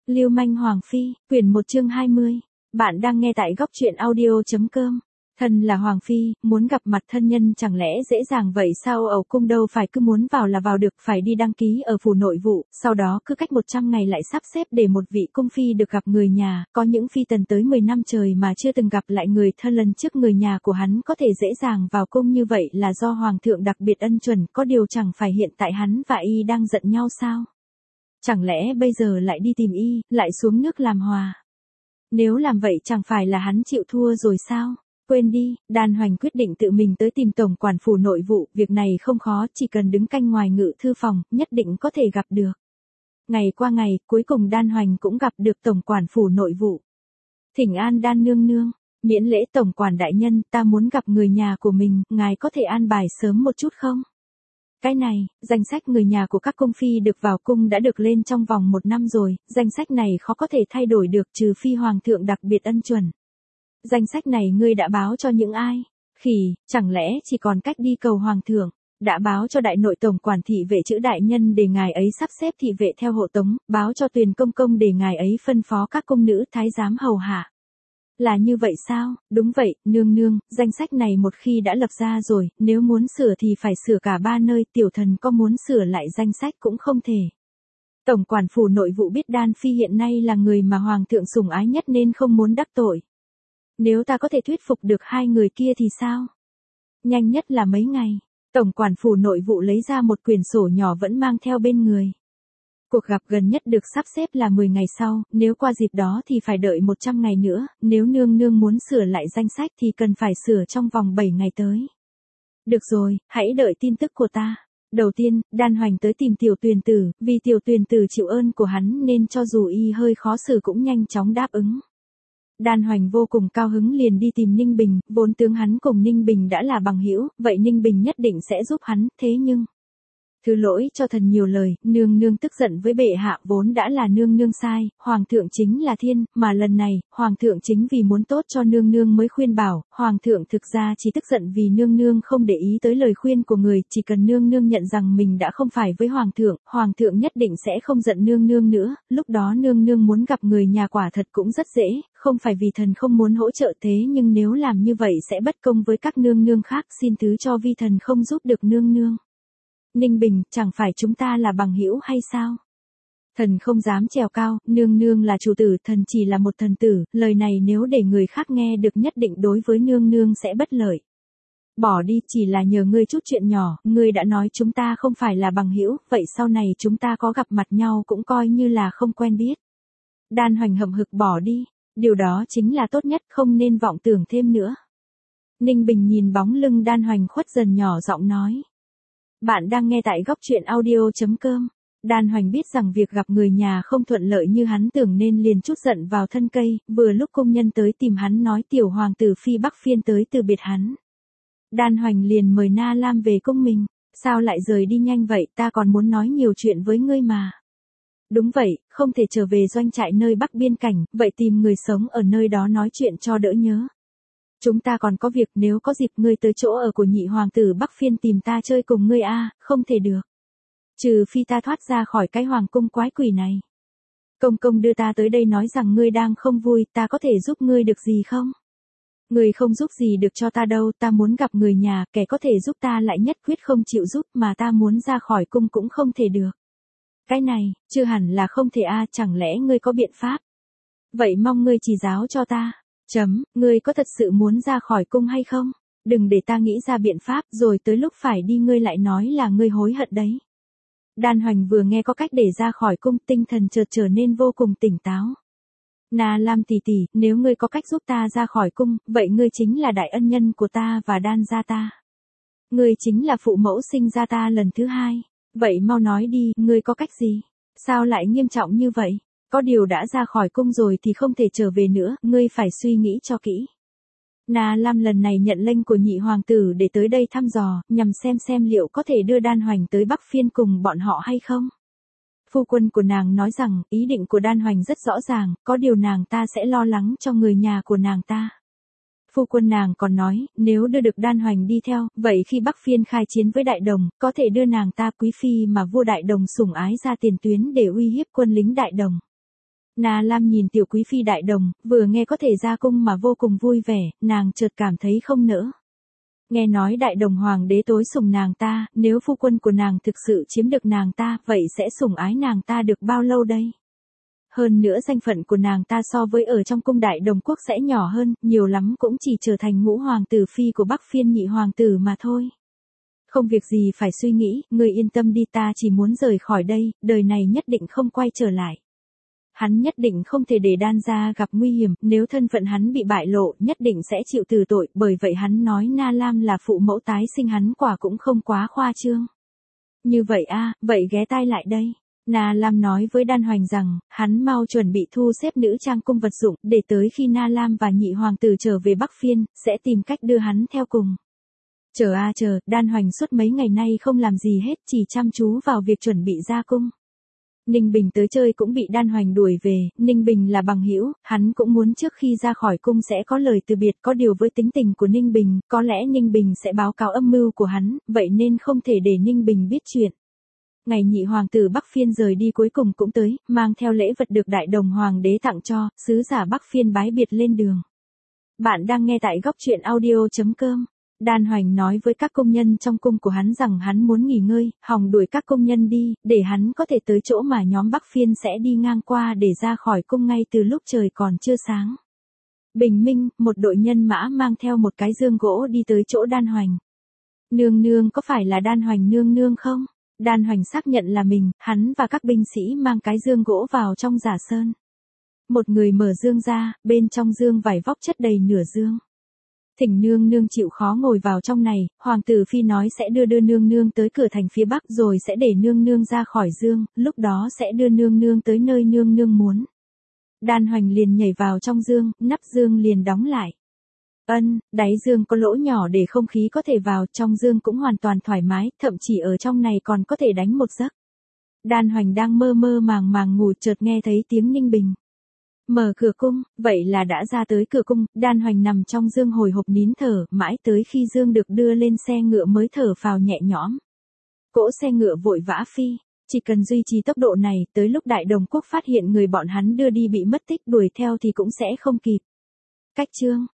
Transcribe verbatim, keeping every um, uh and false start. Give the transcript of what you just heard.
Lưu manh Hoàng Phi, quyển một chương hai mươi. Bạn đang nghe tại góc truyện audio chấm com. Thân là Hoàng Phi, muốn gặp mặt thân nhân chẳng lẽ dễ dàng vậy sao? Ẩu cung đâu phải cứ muốn vào là vào được, phải đi đăng ký ở phủ nội vụ, sau đó cứ cách một trăm ngày lại sắp xếp để một vị cung phi được gặp người nhà. Có những phi tần tới mười năm trời mà chưa từng gặp lại người thân, lần trước người nhà của hắn có thể dễ dàng vào cung như vậy là do Hoàng thượng đặc biệt ân chuẩn, có điều chẳng phải hiện tại hắn và y đang giận nhau sao? Chẳng lẽ bây giờ lại đi tìm y, lại xuống nước làm hòa? Nếu làm vậy chẳng phải là hắn chịu thua rồi sao? Quên đi, Đan Hoành quyết định tự mình tới tìm tổng quản phủ nội vụ, việc này không khó, chỉ cần đứng canh ngoài ngự thư phòng, nhất định có thể gặp được. Ngày qua ngày, cuối cùng Đan Hoành cũng gặp được tổng quản phủ nội vụ. Thỉnh an Đan nương nương, miễn lễ tổng quản đại nhân, ta muốn gặp người nhà của mình, ngài có thể an bài sớm một chút không? Cái này, danh sách người nhà của các cung phi được vào cung đã được lên trong vòng một năm rồi, danh sách này khó có thể thay đổi được trừ phi hoàng thượng đặc biệt ân chuẩn. Danh sách này ngươi đã báo cho những ai? Khỉ, chẳng lẽ chỉ còn cách đi cầu hoàng thượng? Đã báo cho đại nội tổng quản thị vệ chữ đại nhân để ngài ấy sắp xếp thị vệ theo hộ tống, báo cho Tuyền công công để ngài ấy phân phó các cung nữ thái giám hầu hạ. Là như vậy sao? Đúng vậy, nương nương, danh sách này một khi đã lập ra rồi, nếu muốn sửa thì phải sửa cả ba nơi, tiểu thần có muốn sửa lại danh sách cũng không thể. Tổng quản phủ nội vụ biết Đan Phi hiện nay là người mà hoàng thượng sủng ái nhất nên không muốn đắc tội. Nếu ta có thể thuyết phục được hai người kia thì sao? Nhanh nhất là mấy ngày. Tổng quản phủ nội vụ lấy ra một quyển sổ nhỏ vẫn mang theo bên người. Cuộc gặp gần nhất được sắp xếp là mười ngày sau, nếu qua dịp đó thì phải đợi một trăm ngày nữa, nếu nương nương muốn sửa lại danh sách thì cần phải sửa trong vòng bảy ngày tới. Được rồi, hãy đợi tin tức của ta. Đầu tiên, Đan Hoành tới tìm tiểu Tuyền tử, vì tiểu Tuyền tử chịu ơn của hắn nên cho dù y hơi khó xử cũng nhanh chóng đáp ứng. Đan Hoành vô cùng cao hứng liền đi tìm Ninh Bình, vốn tướng hắn cùng Ninh Bình đã là bằng hữu, vậy Ninh Bình nhất định sẽ giúp hắn, thế nhưng... Thứ lỗi cho thần nhiều lời, nương nương tức giận với bệ hạ, vốn đã là nương nương sai, hoàng thượng chính là thiên, mà lần này, hoàng thượng chính vì muốn tốt cho nương nương mới khuyên bảo, hoàng thượng thực ra chỉ tức giận vì nương nương không để ý tới lời khuyên của người, chỉ cần nương nương nhận rằng mình đã không phải với hoàng thượng, hoàng thượng nhất định sẽ không giận nương nương nữa, lúc đó nương nương muốn gặp người nhà quả thật cũng rất dễ, không phải vì thần không muốn hỗ trợ thế nhưng nếu làm như vậy sẽ bất công với các nương nương khác, xin thứ cho vi thần không giúp được nương nương. Ninh Bình, chẳng phải chúng ta là bằng hữu hay sao? Thần không dám trèo cao, nương nương là chủ tử, thần chỉ là một thần tử, lời này nếu để người khác nghe được nhất định đối với nương nương sẽ bất lợi. Bỏ đi, chỉ là nhờ ngươi chút chuyện nhỏ, ngươi đã nói chúng ta không phải là bằng hữu, vậy sau này chúng ta có gặp mặt nhau cũng coi như là không quen biết. Đan Hoành hậm hực bỏ đi, điều đó chính là tốt nhất, không nên vọng tưởng thêm nữa. Ninh Bình nhìn bóng lưng Đan Hoành khuất dần nhỏ giọng nói. Bạn đang nghe tại góc truyện audio chấm com. Đan Hoành biết rằng việc gặp người nhà không thuận lợi như hắn tưởng nên liền trút giận vào thân cây, vừa lúc công nhân tới tìm hắn nói tiểu hoàng tử Phi Bắc Phiên tới từ biệt hắn. Đan Hoành liền mời Na Lam về cung mình, sao lại rời đi nhanh vậy, ta còn muốn nói nhiều chuyện với ngươi mà. Đúng vậy, không thể trở về doanh trại nơi Bắc biên cảnh, vậy tìm người sống ở nơi đó nói chuyện cho đỡ nhớ. Chúng ta còn có việc, nếu có dịp ngươi tới chỗ ở của nhị hoàng tử Bắc Phiên tìm ta chơi cùng ngươi a, à, không thể được. Trừ phi ta thoát ra khỏi cái hoàng cung quái quỷ này. Công công đưa ta tới đây nói rằng ngươi đang không vui, ta có thể giúp ngươi được gì không? Ngươi không giúp gì được cho ta đâu, ta muốn gặp người nhà, kẻ có thể giúp ta lại nhất quyết không chịu giúp mà ta muốn ra khỏi cung cũng không thể được. Cái này, chưa hẳn là không thể a, à, chẳng lẽ ngươi có biện pháp? Vậy mong ngươi chỉ giáo cho ta. Chấm, ngươi có thật sự muốn ra khỏi cung hay không? Đừng để ta nghĩ ra biện pháp rồi tới lúc phải đi ngươi lại nói là ngươi hối hận đấy. Đan Hoành vừa nghe có cách để ra khỏi cung, tinh thần chợt trở nên vô cùng tỉnh táo. Na Lam tỷ tỷ, nếu ngươi có cách giúp ta ra khỏi cung, vậy ngươi chính là đại ân nhân của ta và Đan gia ta. Ngươi chính là phụ mẫu sinh ra ta lần thứ hai. Vậy mau nói đi, ngươi có cách gì? Sao lại nghiêm trọng như vậy? Có điều đã ra khỏi cung rồi thì không thể trở về nữa, ngươi phải suy nghĩ cho kỹ. Na Lam lần này nhận lệnh của nhị hoàng tử để tới đây thăm dò, nhằm xem xem liệu có thể đưa Đan Hoành tới Bắc Phiên cùng bọn họ hay không. Phu quân của nàng nói rằng, ý định của Đan Hoành rất rõ ràng, có điều nàng ta sẽ lo lắng cho người nhà của nàng ta. Phu quân nàng còn nói, nếu đưa được Đan Hoành đi theo, vậy khi Bắc Phiên khai chiến với Đại Đồng, có thể đưa nàng ta quý phi mà vua Đại Đồng sủng ái ra tiền tuyến để uy hiếp quân lính Đại Đồng. Na Lam nhìn tiểu quý phi đại đồng, vừa nghe có thể ra cung mà vô cùng vui vẻ, nàng chợt cảm thấy không nỡ. Nghe nói đại đồng hoàng đế tối sủng nàng ta, nếu phu quân của nàng thực sự chiếm được nàng ta, vậy sẽ sủng ái nàng ta được bao lâu đây? Hơn nữa danh phận của nàng ta so với ở trong cung đại đồng quốc sẽ nhỏ hơn, nhiều lắm cũng chỉ trở thành ngũ hoàng tử phi của Bắc Phiên nhị hoàng tử mà thôi. Không việc gì phải suy nghĩ, ngươi yên tâm đi, ta chỉ muốn rời khỏi đây, đời này nhất định không quay trở lại. Hắn nhất định không thể để đan gia gặp nguy hiểm, nếu thân phận hắn bị bại lộ, nhất định sẽ chịu từ tội, bởi vậy hắn nói Na Lam là phụ mẫu tái sinh hắn quả cũng không quá khoa trương. Như vậy a, vậy ghé tai lại đây. Na Lam nói với Đan Hoành rằng, hắn mau chuẩn bị thu xếp nữ trang cung vật dụng, để tới khi Na Lam và nhị hoàng tử trở về Bắc Phiên, sẽ tìm cách đưa hắn theo cùng. Chờ a chờ, Đan Hoành suốt mấy ngày nay không làm gì hết, chỉ chăm chú vào việc chuẩn bị ra cung. Ninh Bình tới chơi cũng bị Đan Hoành đuổi về, Ninh Bình là bằng hữu, hắn cũng muốn trước khi ra khỏi cung sẽ có lời từ biệt, có điều với tính tình của Ninh Bình, có lẽ Ninh Bình sẽ báo cáo âm mưu của hắn, vậy nên không thể để Ninh Bình biết chuyện. Ngày nhị hoàng tử Bắc Phiên rời đi cuối cùng cũng tới, mang theo lễ vật được đại đồng hoàng đế tặng cho, sứ giả Bắc Phiên bái biệt lên đường. Bạn đang nghe tại góc truyện audio chấm com. Đan Hoành nói với các công nhân trong cung của hắn rằng hắn muốn nghỉ ngơi, hòng đuổi các công nhân đi, để hắn có thể tới chỗ mà nhóm Bắc Phiên sẽ đi ngang qua để ra khỏi cung ngay từ lúc trời còn chưa sáng. Bình minh, một đội nhân mã mang theo một cái dương gỗ đi tới chỗ Đan Hoành. Nương nương, có phải là Đan Hoành nương nương không? Đan Hoành xác nhận là mình, hắn và các binh sĩ mang cái dương gỗ vào trong giả sơn. Một người mở dương ra, bên trong dương vải vóc chất đầy nửa dương. Thỉnh nương nương chịu khó ngồi vào trong này, hoàng tử phi nói sẽ đưa đưa nương nương tới cửa thành phía bắc rồi sẽ để nương nương ra khỏi dương, lúc đó sẽ đưa nương nương tới nơi nương nương muốn. Đan Hoành liền nhảy vào trong dương, nắp dương liền đóng lại. Ân, đáy dương có lỗ nhỏ để không khí có thể vào, trong dương cũng hoàn toàn thoải mái, thậm chí ở trong này còn có thể đánh một giấc. Đan Hoành đang mơ mơ màng màng ngủ chợt nghe thấy tiếng Ninh Bình. Mở cửa cung, vậy là đã ra tới cửa cung, Đan Hoành nằm trong dương hồi hộp nín thở, mãi tới khi dương được đưa lên xe ngựa mới thở phào nhẹ nhõm. Cỗ xe ngựa vội vã phi, chỉ cần duy trì tốc độ này, tới lúc đại đồng quốc phát hiện người bọn hắn đưa đi bị mất tích đuổi theo thì cũng sẽ không kịp. Cách chương